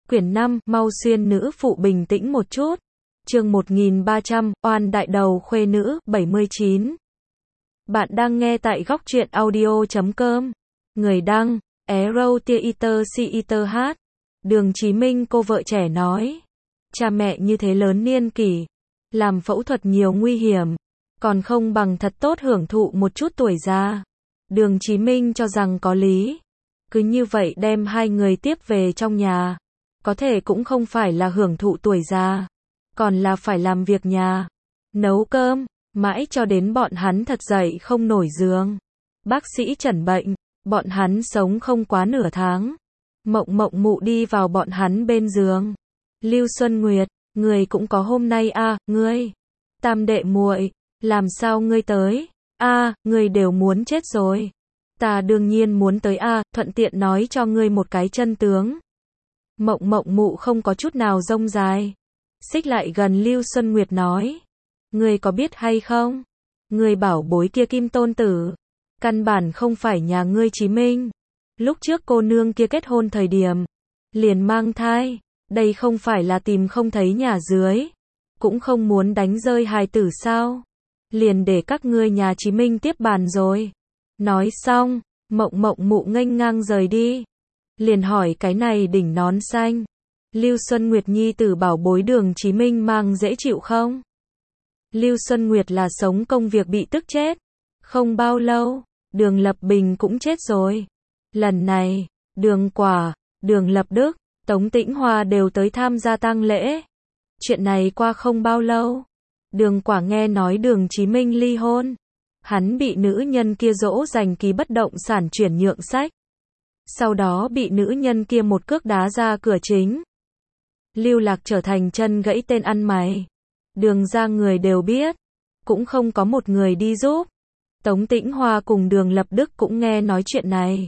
Quyển 5, mau xuyên nữ phụ bình tĩnh một chút. Chương 1300, oan đại đầu khuê nữ, 79. Bạn đang nghe tại góc truyện audio.com. Người đăng, Arrow Theater CETH. Đường Chí Minh cô vợ trẻ nói. Cha mẹ như thế lớn niên kỷ, làm phẫu thuật nhiều nguy hiểm, còn không bằng thật tốt hưởng thụ một chút tuổi già. Đường Chí Minh cho rằng có lý. Cứ như vậy đem hai người tiếp về trong nhà. Có thể cũng không phải là hưởng thụ tuổi già, còn là phải làm việc nhà, nấu cơm, mãi cho đến bọn hắn thật dậy không nổi giường. Bác sĩ chẩn bệnh, bọn hắn sống không quá nửa tháng. Mộng Mộng Mụ đi vào bọn hắn bên giường. Lưu Xuân Nguyệt, người cũng có hôm nay à, ngươi. Tam đệ muội, làm sao ngươi tới? À, ngươi đều muốn chết rồi. Ta đương nhiên muốn tới à, thuận tiện nói cho ngươi một cái chân tướng. Mộng Mộng Mụ không có chút nào rông dài. Xích lại gần Lưu Xuân Nguyệt nói. Ngươi có biết hay không? Ngươi bảo bối kia Kim Tôn Tử. Căn bản không phải nhà ngươi Chí Minh. Lúc trước cô nương kia kết hôn thời điểm. Liền mang thai. Đây không phải là tìm không thấy nhà dưới. Cũng không muốn đánh rơi hài tử sao? Liền để các ngươi nhà Chí Minh tiếp bàn rồi. Nói xong, Mộng Mộng Mụ nghênh ngang rời đi. Liền hỏi cái này đỉnh nón xanh. Lưu Xuân Nguyệt nhi tử bảo bối Đường Chí Minh mang dễ chịu không? Lưu Xuân Nguyệt là sống công việc bị tức chết. Không bao lâu, Đường Lập Bình cũng chết rồi. Lần này, Đường Quả, Đường Lập Đức, Tống Tĩnh Hoa đều tới tham gia tang lễ. Chuyện này qua không bao lâu. Đường Quả nghe nói Đường Chí Minh ly hôn. Hắn bị nữ nhân kia dỗ dành ký bất động sản chuyển nhượng sách. Sau đó bị nữ nhân kia một cước đá ra cửa chính. Lưu Lạc trở thành chân gãy tên ăn mày. Đường ra người đều biết. Cũng không có một người đi giúp. Tống Tĩnh Hoa cùng Đường Lập Đức cũng nghe nói chuyện này.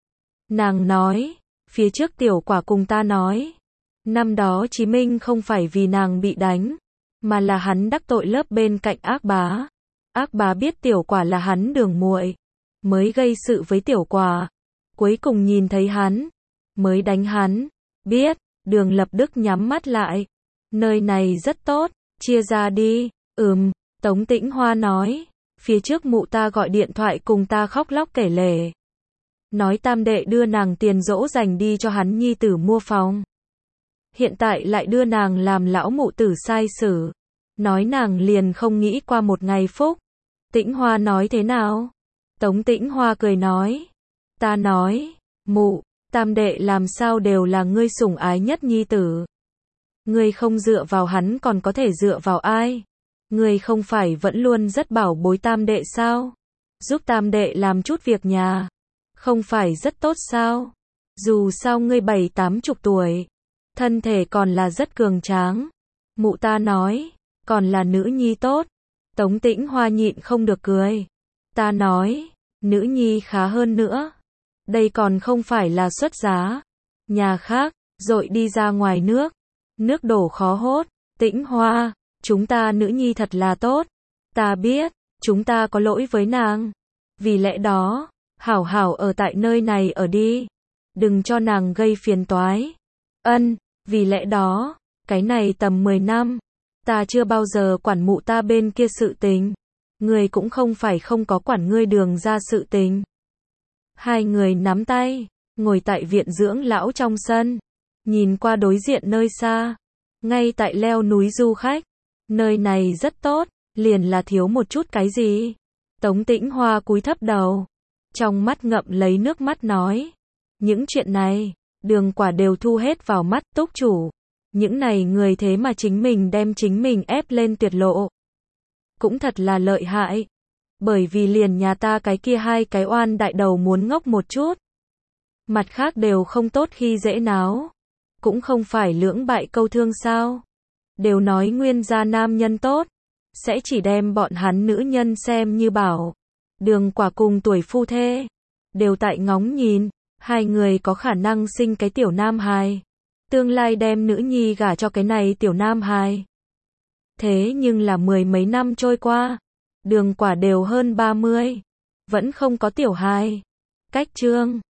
Nàng nói, phía trước Tiểu Quả cùng ta nói. Năm đó Chí Minh không phải vì nàng bị đánh, mà là hắn đắc tội lớp bên cạnh Ác Bá. Ác Bá biết Tiểu Quả là hắn đường muội, mới gây sự với Tiểu Quả. Cuối cùng nhìn thấy hắn, mới đánh hắn. Biết, Đường Lập Đức nhắm mắt lại. Nơi này rất tốt, chia ra đi. Tống Tĩnh Hoa nói. Phía trước mụ ta gọi điện thoại cùng ta khóc lóc kể lể. Nói tam đệ đưa nàng tiền dỗ dành đi cho hắn nhi tử mua phòng. Hiện tại lại đưa nàng làm lão mụ tử sai xử. Nói nàng liền không nghĩ qua một ngày phúc. Tĩnh Hoa nói thế nào? Tống Tĩnh Hoa cười nói. Ta nói, mụ, tam đệ làm sao đều là ngươi sủng ái nhất nhi tử. Ngươi không dựa vào hắn còn có thể dựa vào ai? Ngươi không phải vẫn luôn rất bảo bối tam đệ sao? Giúp tam đệ làm chút việc nhà. Không phải rất tốt sao? Dù sao ngươi 70-80 tuổi. Thân thể còn là rất cường tráng. Mụ ta nói, còn là nữ nhi tốt. Tống Tĩnh Hoa nhịn không được cười. Ta nói, nữ nhi khá hơn nữa. Đây còn không phải là xuất giá. Nhà khác, dội đi ra ngoài nước. Nước đổ khó hốt. Tĩnh Hoa, chúng ta nữ nhi thật là tốt. Ta biết, chúng ta có lỗi với nàng. Vì lẽ đó, hảo hảo ở tại nơi này ở đi. Đừng cho nàng gây phiền toái. Vì lẽ đó, cái này tầm 10 năm. Ta chưa bao giờ quản mụ ta bên kia sự tình. Người cũng không phải không có quản ngươi Đường ra sự tình. Hai người nắm tay, ngồi tại viện dưỡng lão trong sân. Nhìn qua đối diện nơi xa. Ngay tại leo núi du khách. Nơi này rất tốt, liền là thiếu một chút cái gì. Tống Tĩnh Hoa cúi thấp đầu. Trong mắt ngậm lấy nước mắt nói. Những chuyện này, Đường Quả đều thu hết vào mắt. Túc chủ. Những này người thế mà chính mình đem chính mình ép lên tuyệt lộ. Cũng thật là lợi hại. Bởi vì liền nhà ta cái kia hai cái oan đại đầu muốn ngốc một chút. Mặt khác đều không tốt khi dễ náo. Cũng không phải lưỡng bại câu thương sao. Đều nói nguyên gia nam nhân tốt. Sẽ chỉ đem bọn hắn nữ nhân xem như bảo. Đường Quả cùng tuổi phu thê. Đều tại ngóng nhìn. Hai người có khả năng sinh cái tiểu nam hài. Tương lai đem nữ nhi gả cho cái này tiểu nam hài. Thế nhưng là 10 mấy năm trôi qua. Đường Quả đều hơn 30. Vẫn không có tiểu hài. Cách chương